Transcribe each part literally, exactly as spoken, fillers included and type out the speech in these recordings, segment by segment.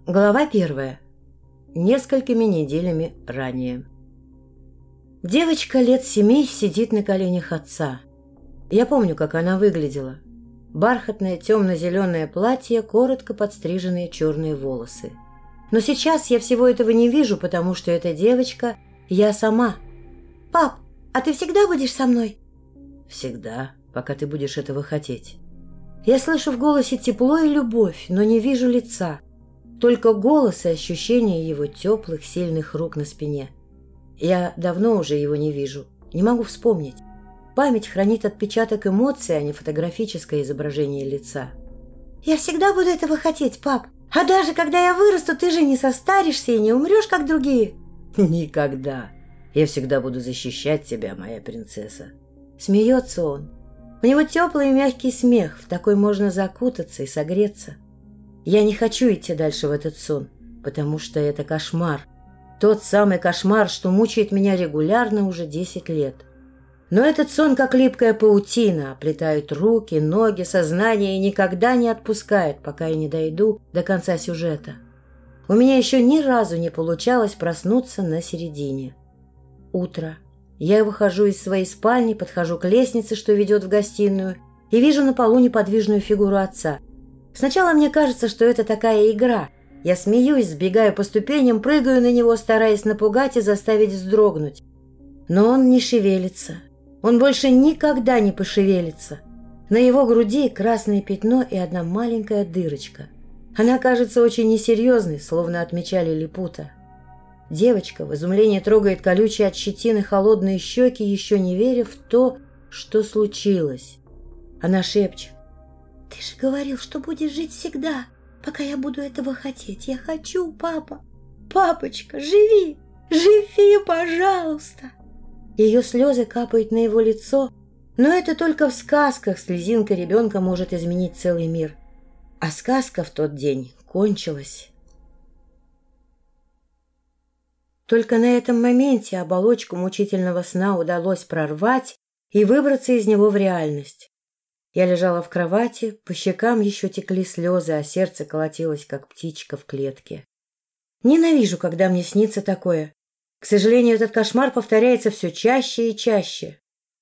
Глава первая. Несколькими неделями ранее. Девочка лет семи сидит на коленях отца. Я помню, как она выглядела. Бархатное темно-зеленое платье, коротко подстриженные черные волосы. Но сейчас я всего этого не вижу, потому что эта девочка – я сама. «Пап, а ты всегда будешь со мной?» «Всегда, пока ты будешь этого хотеть». Я слышу в голосе тепло и любовь, но не вижу лица. Только голос и ощущение его теплых, сильных рук на спине. Я давно уже его не вижу, не могу вспомнить. Память хранит отпечаток эмоций, а не фотографическое изображение лица. «Я всегда буду этого хотеть, пап. А даже когда я вырасту, ты же не состаришься и не умрешь, как другие». «Никогда. Я всегда буду защищать тебя, моя принцесса». Смеется он. У него теплый и мягкий смех, в такой можно закутаться и согреться. Я не хочу идти дальше в этот сон, потому что это кошмар. Тот самый кошмар, что мучает меня регулярно уже десять лет. Но этот сон, как липкая паутина, оплетает руки, ноги, сознание и никогда не отпускает, пока я не дойду до конца сюжета. У меня еще ни разу не получалось проснуться на середине. Утро. Я выхожу из своей спальни, подхожу к лестнице, что ведет в гостиную, и вижу на полу неподвижную фигуру отца. Сначала мне кажется, что это такая игра. Я смеюсь, сбегаю по ступеням, прыгаю на него, стараясь напугать и заставить вздрогнуть. Но он не шевелится. Он больше никогда не пошевелится. На его груди красное пятно и одна маленькая дырочка. Она кажется очень несерьезной, словно отмечали липута. Девочка в изумлении трогает колючие от щетины холодные щеки, еще не веря в то, что случилось. Она шепчет: «Ты же говорил, что будешь жить всегда, пока я буду этого хотеть. Я хочу, папа. Папочка, живи! Живи, пожалуйста!» Ее слезы капают на его лицо, но это только в сказках слезинка ребенка может изменить целый мир. А сказка в тот день кончилась. Только на этом моменте оболочку мучительного сна удалось прорвать и выбраться из него в реальность. Я лежала в кровати, по щекам еще текли слезы, а сердце колотилось, как птичка в клетке. Ненавижу, когда мне снится такое. К сожалению, этот кошмар повторяется все чаще и чаще.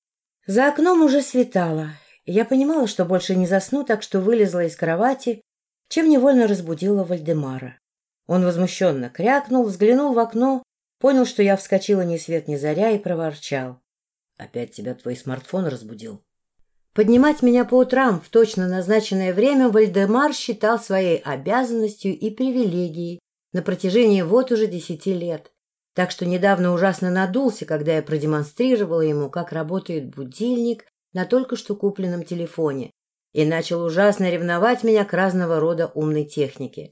За окном уже светало. Я понимала, что больше не засну, так что вылезла из кровати, чем невольно разбудила Вальдемара. Он возмущенно крякнул, взглянул в окно, понял, что я вскочила ни свет ни заря, и проворчал: «Опять тебя твой смартфон разбудил?» Поднимать меня по утрам в точно назначенное время Вальдемар считал своей обязанностью и привилегией на протяжении вот уже десяти лет. Так что недавно ужасно надулся, когда я продемонстрировала ему, как работает будильник на только что купленном телефоне, и начал ужасно ревновать меня к разного рода умной технике.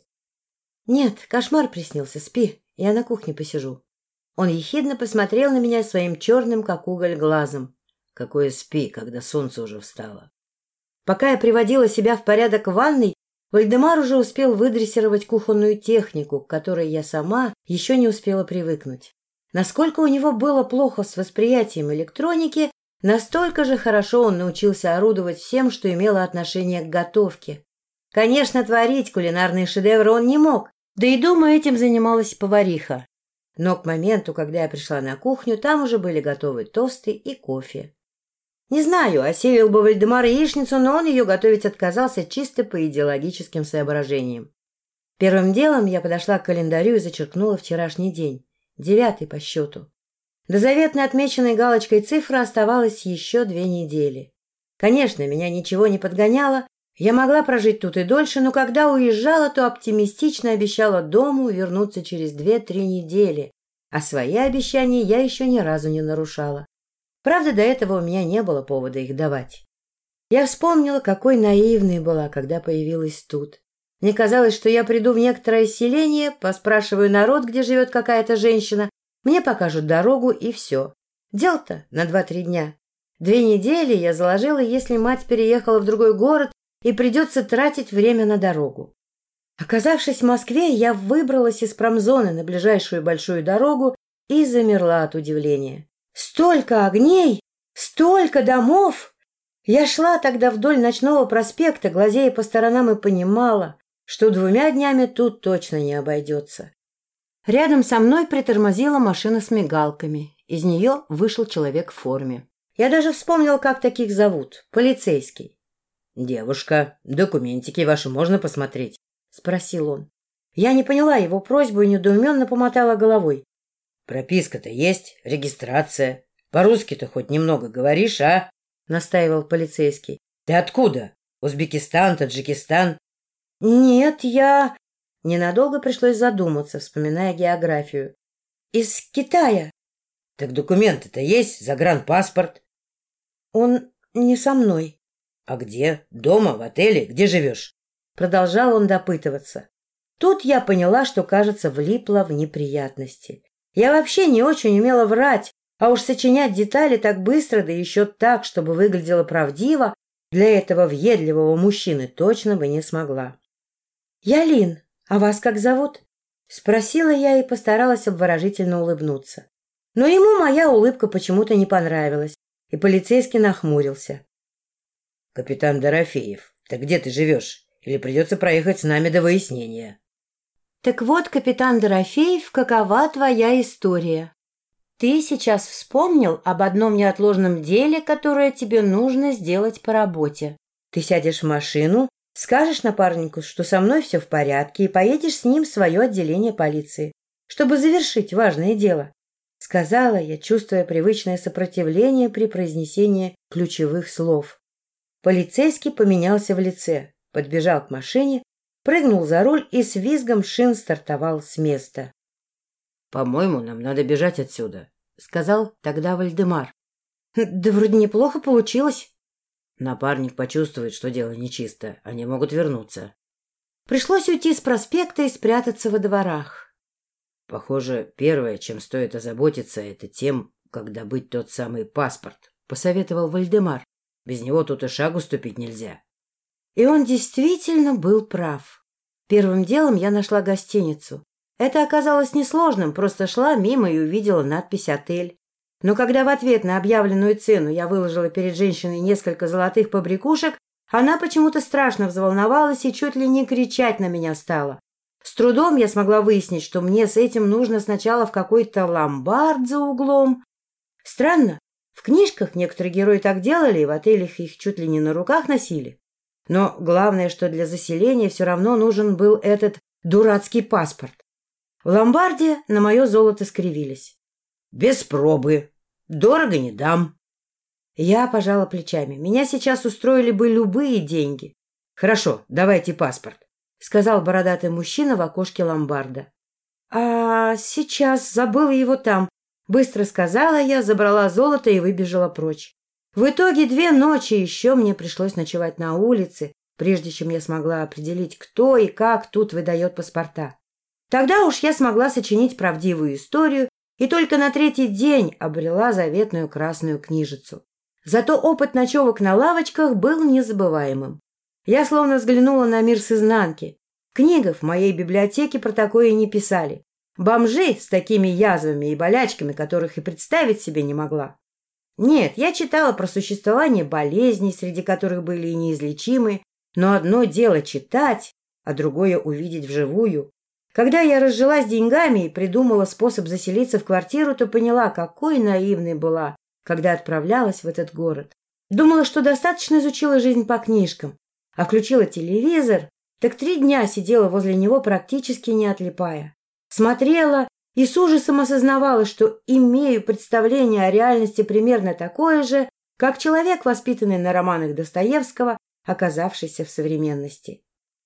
«Нет, кошмар приснился, спи, я на кухне посижу». Он ехидно посмотрел на меня своим черным, как уголь, глазом. «Какое спи, когда солнце уже встало?» Пока я приводила себя в порядок в ванной, Вальдемар уже успел выдрессировать кухонную технику, к которой я сама еще не успела привыкнуть. Насколько у него было плохо с восприятием электроники, настолько же хорошо он научился орудовать всем, что имело отношение к готовке. Конечно, творить кулинарные шедевры он не мог, да и дома этим занималась повариха. Но к моменту, когда я пришла на кухню, там уже были готовы тосты и кофе. Не знаю, осеял бы Вальдемар яичницу, но он ее готовить отказался чисто по идеологическим соображениям. Первым делом я подошла к календарю и зачеркнула вчерашний день, девятый по счету. До заветной отмеченной галочкой цифры оставалось еще две недели. Конечно, меня ничего не подгоняло, я могла прожить тут и дольше, но когда уезжала, то оптимистично обещала дому вернуться через две-три недели, а свои обещания я еще ни разу не нарушала. Правда, до этого у меня не было повода их давать. Я вспомнила, какой наивной была, когда появилась тут. Мне казалось, что я приду в некоторое селение, поспрашиваю народ, где живет какая-то женщина, мне покажут дорогу и все. Дел-то на два-три дня. Две недели я заложила, если мать переехала в другой город и придется тратить время на дорогу. Оказавшись в Москве, я выбралась из промзоны на ближайшую большую дорогу и замерла от удивления. Столько огней! Столько домов! Я шла тогда вдоль ночного проспекта, глазея по сторонам, и понимала, что двумя днями тут точно не обойдется. Рядом со мной притормозила машина с мигалками. Из нее вышел человек в форме. Я даже вспомнил, как таких зовут. Полицейский. «Девушка, документики ваши можно посмотреть?» — спросил он. Я не поняла его просьбу и недоуменно помотала головой. «Прописка-то есть, регистрация. По-русски-то хоть немного говоришь, а?» — настаивал полицейский. «Ты откуда? Узбекистан, Таджикистан?» «Нет, я...» Ненадолго пришлось задуматься, вспоминая географию. «Из Китая». «Так документы-то есть, загранпаспорт?» «Он не со мной». «А где? Дома, в отеле? Где живешь?» Продолжал он допытываться. Тут я поняла, что, кажется, влипла в неприятности. Я вообще не очень умела врать, а уж сочинять детали так быстро, да еще так, чтобы выглядело правдиво, для этого въедливого мужчины точно бы не смогла. «Я Лин, а вас как зовут?» — спросила я и постаралась обворожительно улыбнуться. Но ему моя улыбка почему-то не понравилась, и полицейский нахмурился. «Капитан Дорофеев, так где ты живешь? Или придется проехать с нами до выяснения?» «Так вот, капитан Дорофеев, какова твоя история? Ты сейчас вспомнил об одном неотложном деле, которое тебе нужно сделать по работе. Ты сядешь в машину, скажешь напарнику, что со мной все в порядке, и поедешь с ним в свое отделение полиции, чтобы завершить важное дело», — сказала я, чувствуя привычное сопротивление при произнесении ключевых слов. Полицейский поменялся в лице, подбежал к машине, прыгнул за руль и с визгом шин стартовал с места. «По-моему, нам надо бежать отсюда», — сказал тогда Вальдемар. «Да вроде неплохо получилось». «Напарник почувствует, что дело нечисто. Они могут вернуться». Пришлось уйти с проспекта и спрятаться во дворах. «Похоже, первое, чем стоит озаботиться, это тем, как добыть тот самый паспорт», — посоветовал Вальдемар. «Без него тут и шагу ступить нельзя». И он действительно был прав. Первым делом я нашла гостиницу. Это оказалось несложным, просто шла мимо и увидела надпись «Отель». Но когда в ответ на объявленную цену я выложила перед женщиной несколько золотых побрякушек, она почему-то страшно взволновалась и чуть ли не кричать на меня стала. С трудом я смогла выяснить, что мне с этим нужно сначала в какой-то ломбард за углом. Странно, в книжках некоторые герои так делали, и в отелях их чуть ли не на руках носили. Но главное, что для заселения все равно нужен был этот дурацкий паспорт. В ломбарде на мое золото скривились. «Без пробы. Дорого не дам». Я пожала плечами. Меня сейчас устроили бы любые деньги. «Хорошо, давайте паспорт», — сказал бородатый мужчина в окошке ломбарда. «А сейчас забыла его там», — быстро сказала я, забрала золото и выбежала прочь. В итоге две ночи еще мне пришлось ночевать на улице, прежде чем я смогла определить, кто и как тут выдает паспорта. Тогда уж я смогла сочинить правдивую историю и только на третий день обрела заветную красную книжицу. Зато опыт ночевок на лавочках был незабываемым. Я словно взглянула на мир с изнанки. Книг в моей библиотеке про такое не писали. Бомжей с такими язвами и болячками, которых и представить себе не могла. Нет, я читала про существование болезней, среди которых были и неизлечимые, но одно дело читать, а другое увидеть вживую. Когда я разжилась деньгами и придумала способ заселиться в квартиру, то поняла, какой наивной была, когда отправлялась в этот город. Думала, что достаточно изучила жизнь по книжкам, а включила телевизор, так три дня сидела возле него, практически не отлипая. Смотрела и с ужасом осознавала, что имею представление о реальности примерно такое же, как человек, воспитанный на романах Достоевского, оказавшийся в современности.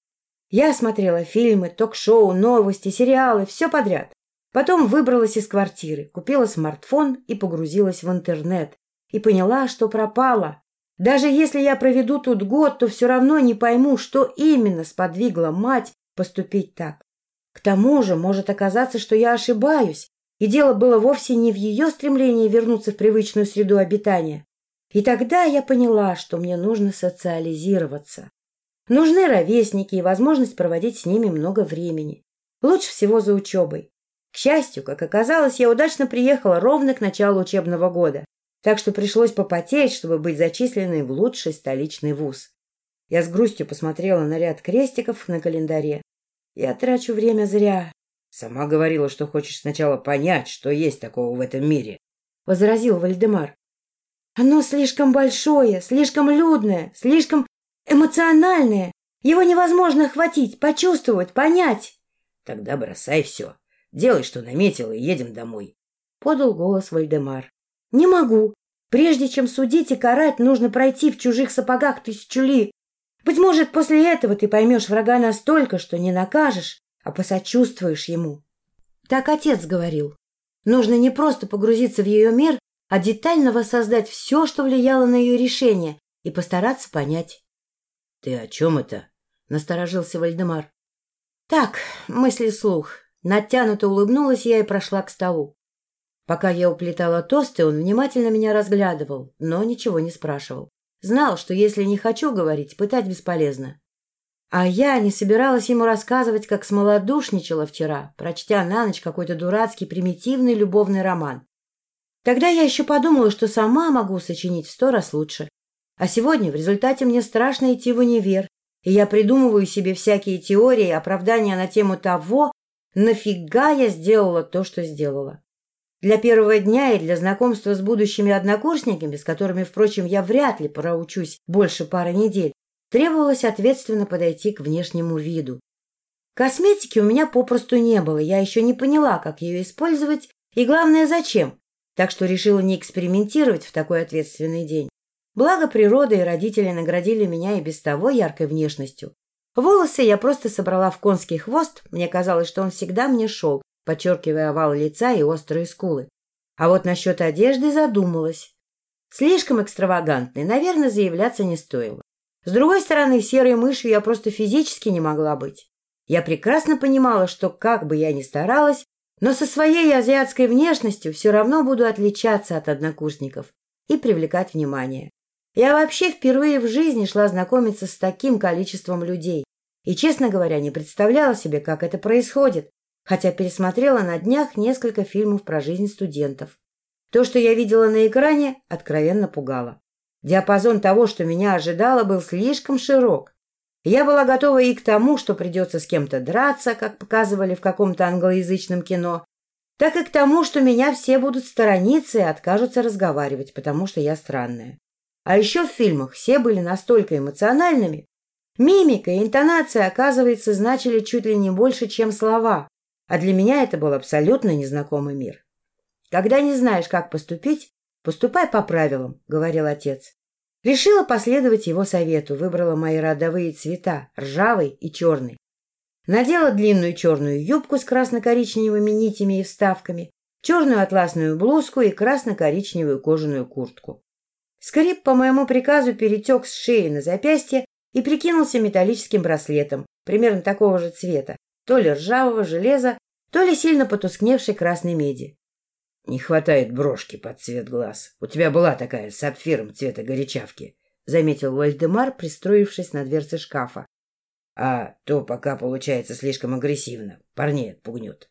Я смотрела фильмы, ток-шоу, новости, сериалы, все подряд. Потом выбралась из квартиры, купила смартфон и погрузилась в интернет. И поняла, что пропала. Даже если я проведу тут год, то все равно не пойму, что именно сподвигло мать поступить так. К тому же может оказаться, что я ошибаюсь, и дело было вовсе не в ее стремлении вернуться в привычную среду обитания. И тогда я поняла, что мне нужно социализироваться. Нужны ровесники и возможность проводить с ними много времени. Лучше всего за учебой. К счастью, как оказалось, я удачно приехала ровно к началу учебного года, так что пришлось попотеть, чтобы быть зачисленной в лучший столичный вуз. Я с грустью посмотрела на ряд крестиков на календаре. Я трачу время зря. — Сама говорила, что хочешь сначала понять, что есть такого в этом мире, — возразил Вальдемар. — Оно слишком большое, слишком людное, слишком эмоциональное. Его невозможно охватить, почувствовать, понять. — Тогда бросай все. Делай, что наметила, и едем домой, — подал голос Вальдемар. — Не могу. Прежде чем судить и карать, нужно пройти в чужих сапогах тысячу ли. Быть может, после этого ты поймешь врага настолько, что не накажешь, а посочувствуешь ему. Так отец говорил. Нужно не просто погрузиться в ее мир, а детально воссоздать все, что влияло на ее решение, и постараться понять. — Ты о чем это? — насторожился Вальдемар. — Так, мысли вслух. Натянуто улыбнулась я и прошла к столу. Пока я уплетала тосты, он внимательно меня разглядывал, но ничего не спрашивал. Знал, что если не хочу говорить, пытать бесполезно. А я не собиралась ему рассказывать, как смолодушничала вчера, прочтя на ночь какой-то дурацкий примитивный любовный роман. Тогда я еще подумала, что сама могу сочинить в сто раз лучше. А сегодня в результате мне страшно идти в универ, и я придумываю себе всякие теории и оправдания на тему того, нафига я сделала то, что сделала. Для первого дня и для знакомства с будущими однокурсниками, с которыми, впрочем, я вряд ли проучусь больше пары недель, требовалось ответственно подойти к внешнему виду. Косметики у меня попросту не было, я еще не поняла, как ее использовать и, главное, зачем, так что решила не экспериментировать в такой ответственный день. Благо, природа и родители наградили меня и без того яркой внешностью. Волосы я просто собрала в конский хвост, мне казалось, что он всегда мне шел, подчеркивая овал лица и острые скулы. А вот насчет одежды задумалась. Слишком экстравагантной, наверное, заявляться не стоило. С другой стороны, серой мышью я просто физически не могла быть. Я прекрасно понимала, что как бы я ни старалась, но со своей азиатской внешностью все равно буду отличаться от однокурсников и привлекать внимание. Я вообще впервые в жизни шла знакомиться с таким количеством людей и, честно говоря, не представляла себе, как это происходит, хотя пересмотрела на днях несколько фильмов про жизнь студентов. То, что я видела на экране, откровенно пугало. Диапазон того, что меня ожидало, был слишком широк. Я была готова и к тому, что придется с кем-то драться, как показывали в каком-то англоязычном кино, так и к тому, что меня все будут сторониться и откажутся разговаривать, потому что я странная. А еще в фильмах все были настолько эмоциональными. Мимика и интонация, оказывается, значили чуть ли не больше, чем слова. А для меня это был абсолютно незнакомый мир. «Когда не знаешь, как поступить, поступай по правилам», — говорил отец. Решила последовать его совету, выбрала мои родовые цвета — ржавый и черный. Надела длинную черную юбку с красно-коричневыми нитями и вставками, черную атласную блузку и красно-коричневую кожаную куртку. Скрип по моему приказу перетек с шеи на запястье и прикинулся металлическим браслетом, примерно такого же цвета, то ли ржавого железа, то ли сильно потускневшей красной меди. — Не хватает брошки под цвет глаз. У тебя была такая с сапфиром цвета горячавки, — заметил Вальдемар, пристроившись на дверце шкафа. — А то пока получается слишком агрессивно. Парней отпугнет.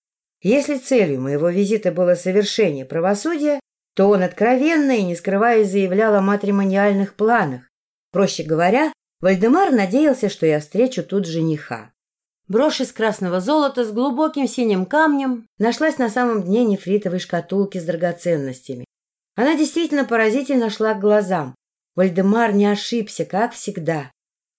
Если целью моего визита было совершение правосудия, то он откровенно и не скрываясь заявлял о матримониальных планах. Проще говоря, Вальдемар надеялся, что я встречу тут жениха. Брошь из красного золота с глубоким синим камнем нашлась на самом дне нефритовой шкатулки с драгоценностями. Она действительно поразительно шла к глазам. Вальдемар не ошибся, как всегда.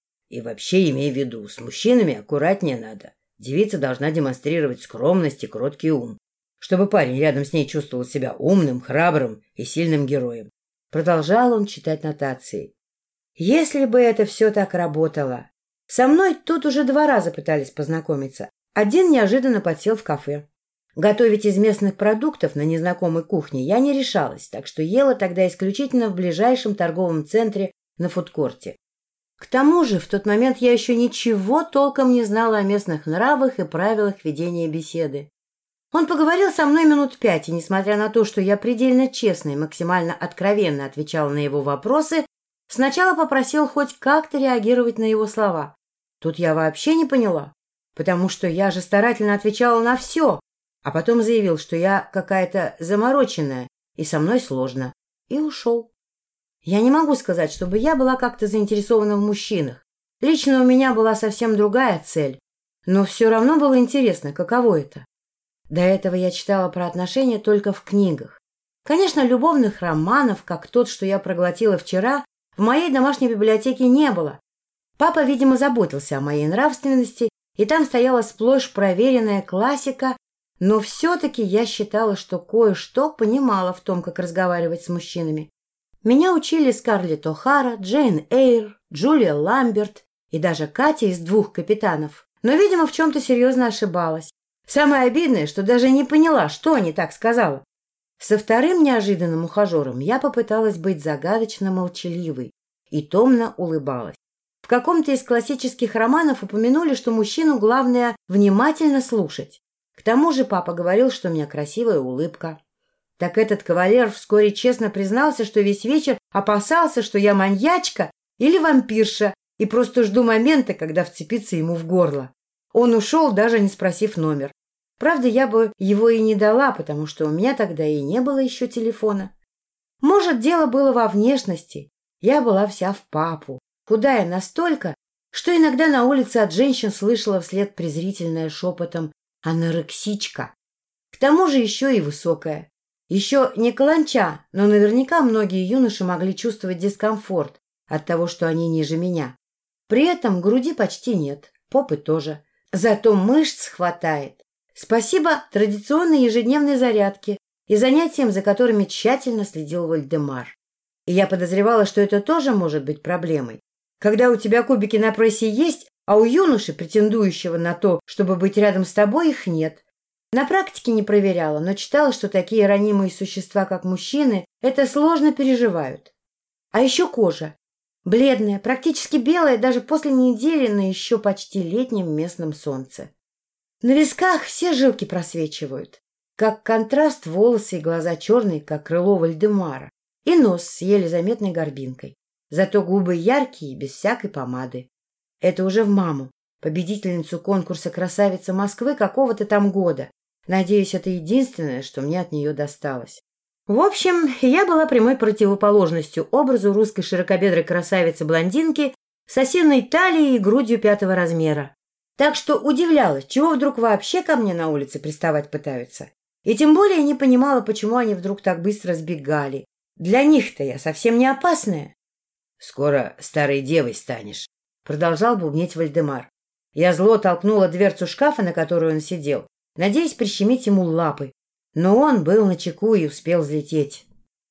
И вообще, имей в виду, с мужчинами аккуратнее надо. Девица должна демонстрировать скромность и кроткий ум, чтобы парень рядом с ней чувствовал себя умным, храбрым и сильным героем. Продолжал он читать нотации. Если бы это все так работало. Со мной тут уже два раза пытались познакомиться. Один неожиданно подсел в кафе. Готовить из местных продуктов на незнакомой кухне я не решалась, так что ела тогда исключительно в ближайшем торговом центре на фудкорте. К тому же в тот момент я еще ничего толком не знала о местных нравах и правилах ведения беседы. Он поговорил со мной минут пять, и, несмотря на то, что я предельно честно и максимально откровенно отвечала на его вопросы, сначала попросил хоть как-то реагировать на его слова. Тут я вообще не поняла, потому что я же старательно отвечала на все, а потом заявил, что я какая-то замороченная и со мной сложно, и ушел. Я не могу сказать, чтобы я была как-то заинтересована в мужчинах. Лично у меня была совсем другая цель. Но все равно было интересно, каково это. До этого я читала про отношения только в книгах. Конечно, любовных романов, как тот, что я проглотила вчера, в моей домашней библиотеке не было. Папа, видимо, заботился о моей нравственности, и там стояла сплошь проверенная классика, но все-таки я считала, что кое-что понимала в том, как разговаривать с мужчинами. Меня учили Скарлетт О'Хара, Джейн Эйр, Джулия Ламберт и даже Катя из «Двух капитанов». Но, видимо, в чем-то серьезно ошибалась. Самое обидное, что даже не поняла, что не так сказала. Со вторым неожиданным ухажером я попыталась быть загадочно молчаливой и томно улыбалась. В каком-то из классических романов упомянули, что мужчину главное внимательно слушать. К тому же папа говорил, что у меня красивая улыбка. Так этот кавалер вскоре честно признался, что весь вечер опасался, что я маньячка или вампирша, и просто жду момента, когда вцепиться ему в горло. Он ушел, даже не спросив номер. Правда, я бы его и не дала, потому что у меня тогда и не было еще телефона. Может, дело было во внешности. Я была вся в папу, худая настолько, что иногда на улице от женщин слышала вслед презрительное шепотом «анорексичка». К тому же еще и высокая. Еще не каланча, но наверняка многие юноши могли чувствовать дискомфорт от того, что они ниже меня. При этом груди почти нет, попы тоже. Зато мышц хватает. Спасибо традиционной ежедневной зарядке и занятиям, за которыми тщательно следил Вальдемар. И я подозревала, что это тоже может быть проблемой. Когда у тебя кубики на прессе есть, а у юноши, претендующего на то, чтобы быть рядом с тобой, их нет. На практике не проверяла, но читала, что такие ранимые существа, как мужчины, это сложно переживают. А еще кожа. Бледная, практически белая даже после недели на еще почти летнем местном солнце. На висках все жилки просвечивают. Как контраст волосы и глаза черные, как крыло Вальдемара. И нос с еле заметной горбинкой. Зато губы яркие, без всякой помады. Это уже в маму, победительницу конкурса «Красавица Москвы» какого-то там года. Надеюсь, это единственное, что мне от нее досталось. В общем, я была прямой противоположностью образу русской широкобедрой красавицы-блондинки с осиной талией и грудью пятого размера. Так что удивлялась, чего вдруг вообще ко мне на улице приставать пытаются. И тем более не понимала, почему они вдруг так быстро сбегали. Для них-то я совсем не опасная. — Скоро старой девой станешь, — продолжал бубнить Вальдемар. Я зло толкнула дверцу шкафа, на которой он сидел, надеясь прищемить ему лапы. Но он был начеку и успел взлететь.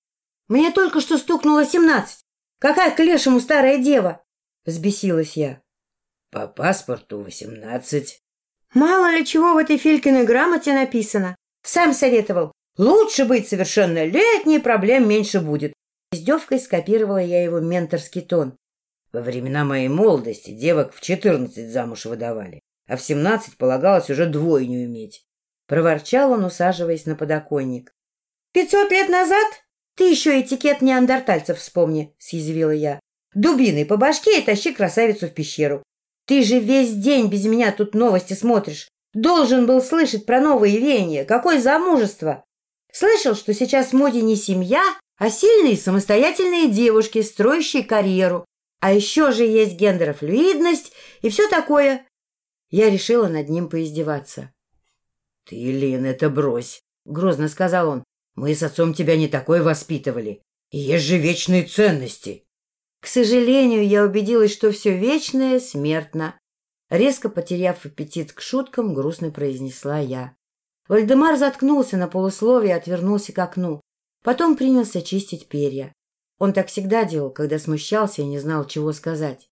— Мне только что стукнуло семнадцать. Какая к лешему старая дева? — взбесилась я. — По паспорту восемнадцать. — Мало ли чего в этой Филькиной грамоте написано. Сам советовал. Лучше быть совершеннолетней, проблем меньше будет. Издевкой скопировала я его менторский тон. Во времена моей молодости девок в четырнадцать замуж выдавали, а в семнадцать полагалось уже двойню иметь. Проворчал он, усаживаясь на подоконник. — Пятьсот лет назад? Ты еще этикет неандертальцев вспомни, — съязвила я. — Дубиной по башке и тащи красавицу в пещеру. Ты же весь день без меня тут новости смотришь. Должен был слышать про новые веяния. Какое замужество! Слышал, что сейчас в моде не семья, а сильные самостоятельные девушки, строящие карьеру. А еще же есть гендерофлюидность и все такое. Я решила над ним поиздеваться. — Ты, Лин, это брось, — грозно сказал он. — Мы с отцом тебя не такой воспитывали. И есть же вечные ценности. К сожалению, я убедилась, что все вечное смертно. Резко потеряв аппетит к шуткам, грустно произнесла я. Вальдемар заткнулся на полусловие и отвернулся к окну. Потом принялся чистить перья. Он так всегда делал, когда смущался и не знал, чего сказать.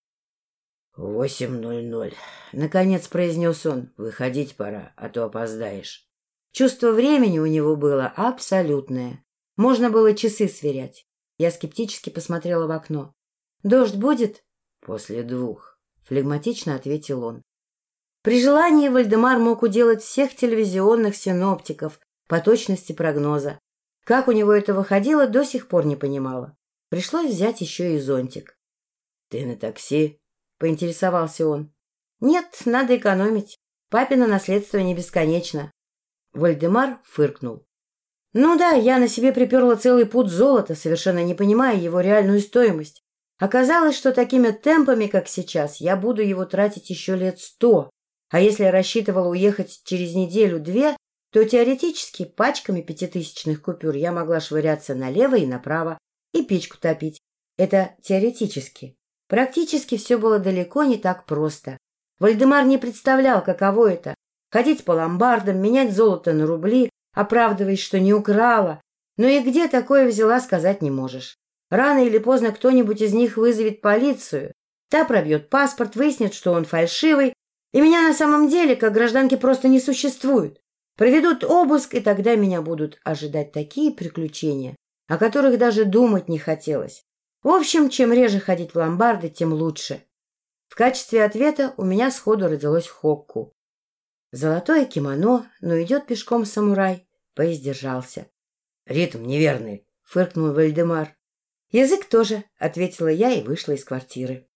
— Восемь ноль ноль, — наконец произнес он. — Выходить пора, а то опоздаешь. Чувство времени у него было абсолютное. Можно было часы сверять. Я скептически посмотрела в окно. — Дождь будет? — После двух, — флегматично ответил он. При желании Вальдемар мог уделать всех телевизионных синоптиков по точности прогноза. Как у него это выходило, до сих пор не понимала. Пришлось взять еще и зонтик. — Ты на такси? — поинтересовался он. — Нет, надо экономить. Папино наследство не бесконечно. Вальдемар фыркнул. Ну да, я на себе приперла целый пуд золота, совершенно не понимая его реальную стоимость. Оказалось, что такими темпами, как сейчас, я буду его тратить еще лет сто. А если я рассчитывала уехать через неделю-две, то теоретически пачками пятитысячных купюр я могла швыряться налево и направо и печку топить. Это теоретически. Практически все было далеко не так просто. Вальдемар не представлял, каково это — ходить по ломбардам, менять золото на рубли, оправдываясь, что не украла. Но и где такое взяла, сказать не можешь. Рано или поздно кто-нибудь из них вызовет полицию. Та пробьет паспорт, выяснит, что он фальшивый, и меня на самом деле, как гражданки, просто не существует. Проведут обыск, и тогда меня будут ожидать такие приключения, о которых даже думать не хотелось. В общем, чем реже ходить в ломбарды, тем лучше. В качестве ответа у меня сходу родилось Хокку. Золотое кимоно, но идет пешком самурай. Поиздержался. — Ритм неверный, — фыркнул Вальдемар. — Язык тоже, — ответила я и вышла из квартиры.